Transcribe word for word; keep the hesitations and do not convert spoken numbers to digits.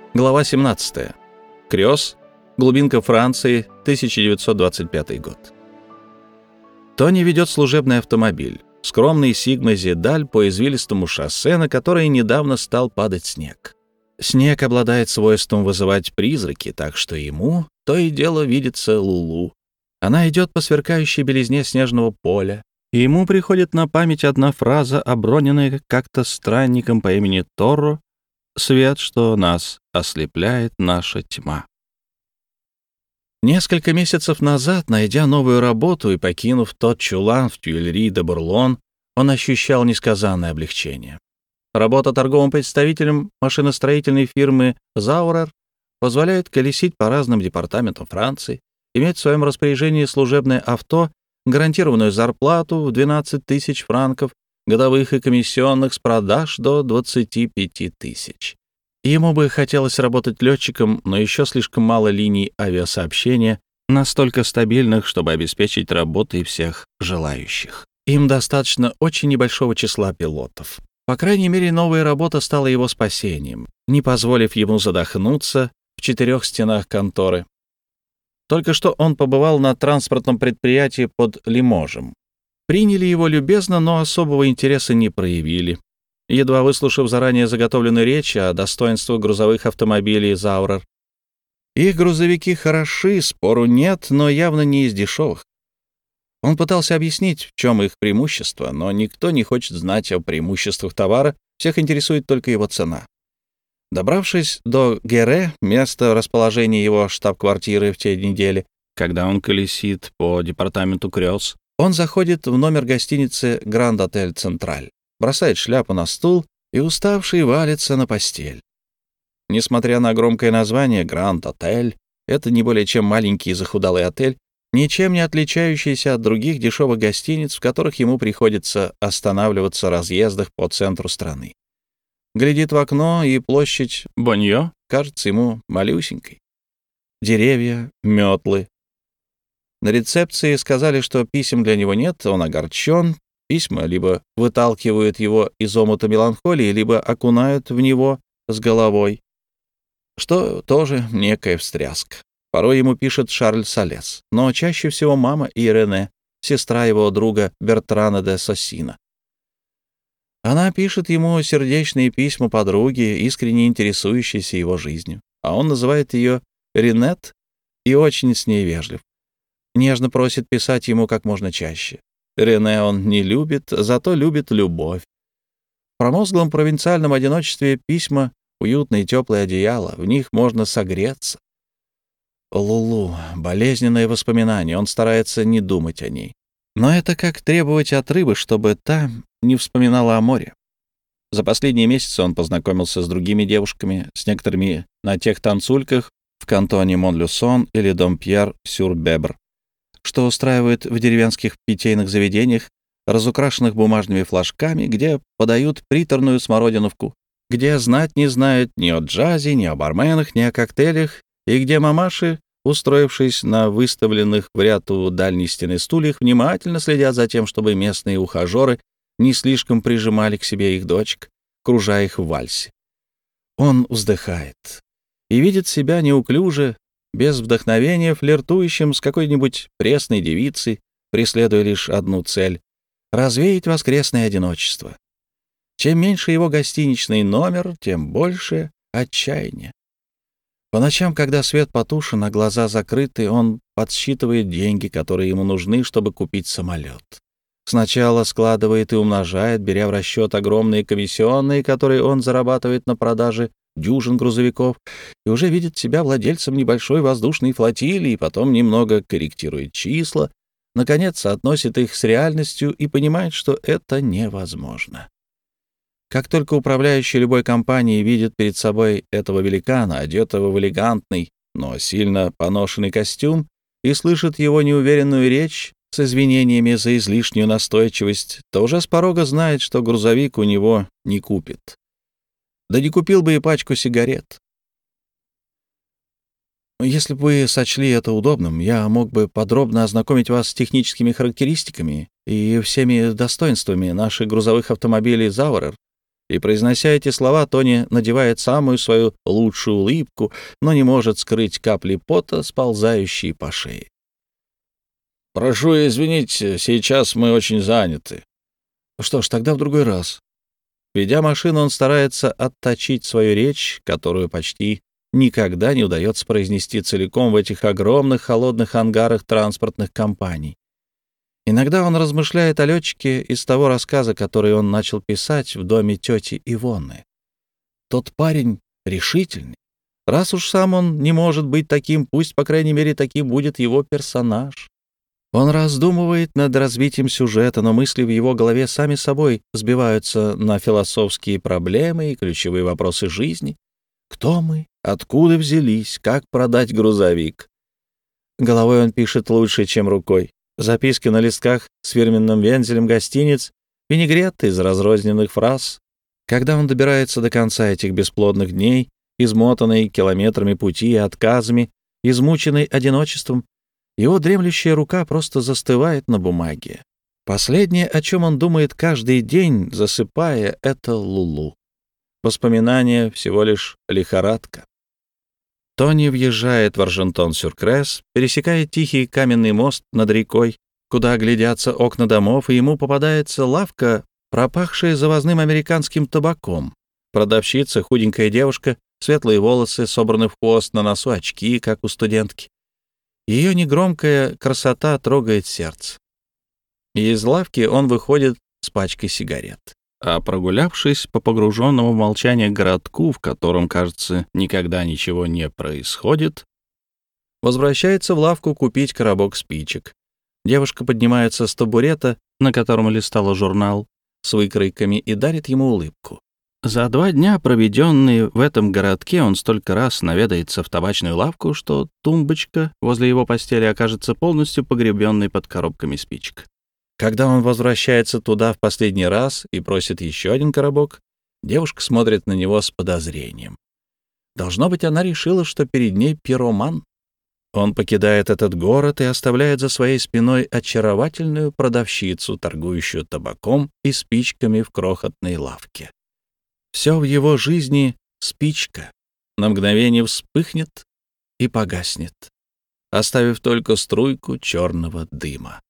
Глава семнадцатая. Крёс. Глубинка Франции, тысяча девятьсот двадцать пятый год. Тони ведет служебный автомобиль. Скромный Сигма Зидаль по извилистому шоссе, на которое недавно стал падать снег. Снег обладает свойством вызывать призраки, так что ему то и дело видится Лулу. Она идет по сверкающей белизне снежного поля, и ему приходит на память одна фраза, оброненная как-то странником по имени Торро: «Свет, что нас ослепляет наша тьма». Несколько месяцев назад, найдя новую работу и покинув тот чулан в Тюильри де Бурлон, он ощущал несказанное облегчение. Работа торговым представителем машиностроительной фирмы «Заурер» позволяет колесить по разным департаментам Франции, иметь в своем распоряжении служебное авто, гарантированную зарплату в двенадцать тысяч франков, годовых и комиссионных с продаж до двадцати пяти тысяч. Ему бы хотелось работать летчиком, но еще слишком мало линий авиасообщения, настолько стабильных, чтобы обеспечить работой всех желающих. Им достаточно очень небольшого числа пилотов. По крайней мере, новая работа стала его спасением, не позволив ему задохнуться в четырех стенах конторы. Только что он побывал на транспортном предприятии под Лиможем. Приняли его любезно, но особого интереса не проявили. Едва выслушав заранее заготовленную речь о достоинствах грузовых автомобилей «Заурер». Их грузовики хороши, спору нет, но явно не из дешевых. Он пытался объяснить, в чем их преимущество, но никто не хочет знать о преимуществах товара, всех интересует только его цена. Добравшись до Гере, места расположения его штаб-квартиры в те недели, когда он колесит по департаменту Крёс, он заходит в номер гостиницы «Гранд-отель Централь», бросает шляпу на стул и, уставший, валится на постель. Несмотря на громкое название «Гранд-отель», это не более чем маленький захудалый отель, ничем не отличающийся от других дешевых гостиниц, в которых ему приходится останавливаться в разъездах по центру страны. Глядит в окно, и площадь Боньо кажется ему малюсенькой. Деревья, метлы. На рецепции сказали, что писем для него нет, он огорчен. Письма либо выталкивают его из омута меланхолии, либо окунают в него с головой, что тоже некая встряска. Порой ему пишет Шарль Салес, но чаще всего мама и Рене, сестра его друга Бертрана де Соссина. Она пишет ему сердечные письма подруге, искренне интересующейся его жизнью, а он называет ее Ринет и очень с ней вежлив. Нежно просит писать ему как можно чаще. Рене он не любит, зато любит любовь. В промозглом провинциальном одиночестве письма — уютное теплое одеяло, в них можно согреться. Лулу — болезненное воспоминание, он старается не думать о ней. Но это как требовать от рыбы, чтобы та не вспоминала о море. За последние месяцы он познакомился с другими девушками, с некоторыми на тех танцульках в кантоне Монлюсон или Домпьер-сюр-Бебр, что устраивают в деревенских питейных заведениях, разукрашенных бумажными флажками, где подают приторную смородиновку, где знать не знают ни о джазе, ни о барменах, ни о коктейлях, и где мамаши, устроившись на выставленных в ряд у дальней стены стульях, внимательно следят за тем, чтобы местные ухажеры не слишком прижимали к себе их дочек, кружа их в вальсе. Он вздыхает и видит себя неуклюже, без вдохновения, флиртующим с какой-нибудь пресной девицей, преследуя лишь одну цель — развеять воскресное одиночество. Чем меньше его гостиничный номер, тем больше отчаяние. По ночам, когда свет потушен, а глаза закрыты, он подсчитывает деньги, которые ему нужны, чтобы купить самолет. Сначала складывает и умножает, беря в расчет огромные комиссионные, которые он зарабатывает на продаже дюжин грузовиков, и уже видит себя владельцем небольшой воздушной флотилии, потом немного корректирует числа, наконец соотносит их с реальностью и понимает, что это невозможно. Как только управляющий любой компанией видит перед собой этого великана, одетого в элегантный, но сильно поношенный костюм, и слышит его неуверенную речь с извинениями за излишнюю настойчивость, то уже с порога знает, что грузовик у него не купит. Да не купил бы и пачку сигарет. Если бы вы сочли это удобным, я мог бы подробно ознакомить вас с техническими характеристиками и всеми достоинствами наших грузовых автомобилей «Заурер». И, произнося эти слова, Тони надевает самую свою лучшую улыбку, но не может скрыть капли пота, сползающие по шее. «Прошу извинить, сейчас мы очень заняты». «Что ж, тогда в другой раз». Ведя машину, он старается отточить свою речь, которую почти никогда не удается произнести целиком в этих огромных холодных ангарах транспортных компаний. Иногда он размышляет о летчике из того рассказа, который он начал писать в доме тети Ивонны. Тот парень решительный. Раз уж сам он не может быть таким, пусть, по крайней мере, таким будет его персонаж. Он раздумывает над развитием сюжета, но мысли в его голове сами собой сбиваются на философские проблемы и ключевые вопросы жизни. Кто мы? Откуда взялись? Как продать грузовик? Головой он пишет лучше, чем рукой. Записки на листках с фирменным вензелем гостиниц, винегрет из разрозненных фраз. Когда он добирается до конца этих бесплодных дней, измотанный километрами пути и отказами, измученный одиночеством, его дремлющая рука просто застывает на бумаге. Последнее, о чем он думает каждый день, засыпая, — это Лулу. Воспоминания — всего лишь лихорадка. Тони въезжает в Аржентон-сюр-Кресс, пересекает тихий каменный мост над рекой, куда глядятся окна домов, и ему попадается лавка, пропахшая завозным американским табаком. Продавщица, худенькая девушка, светлые волосы, собраны в хвост, на носу очки, как у студентки. Ее негромкая красота трогает сердце. И из лавки он выходит с пачкой сигарет. А прогулявшись по погруженному в молчание городку, в котором, кажется, никогда ничего не происходит, возвращается в лавку купить коробок спичек. Девушка поднимается с табурета, на котором листала журнал, с выкройками, и дарит ему улыбку. За два дня, проведенные в этом городке, он столько раз наведается в табачную лавку, что тумбочка возле его постели окажется полностью погребенной под коробками спичек. Когда он возвращается туда в последний раз и просит еще один коробок, девушка смотрит на него с подозрением. Должно быть, она решила, что перед ней пироман. Он покидает этот город и оставляет за своей спиной очаровательную продавщицу, торгующую табаком и спичками в крохотной лавке. Все в его жизни — спичка. На мгновение вспыхнет и погаснет, оставив только струйку черного дыма.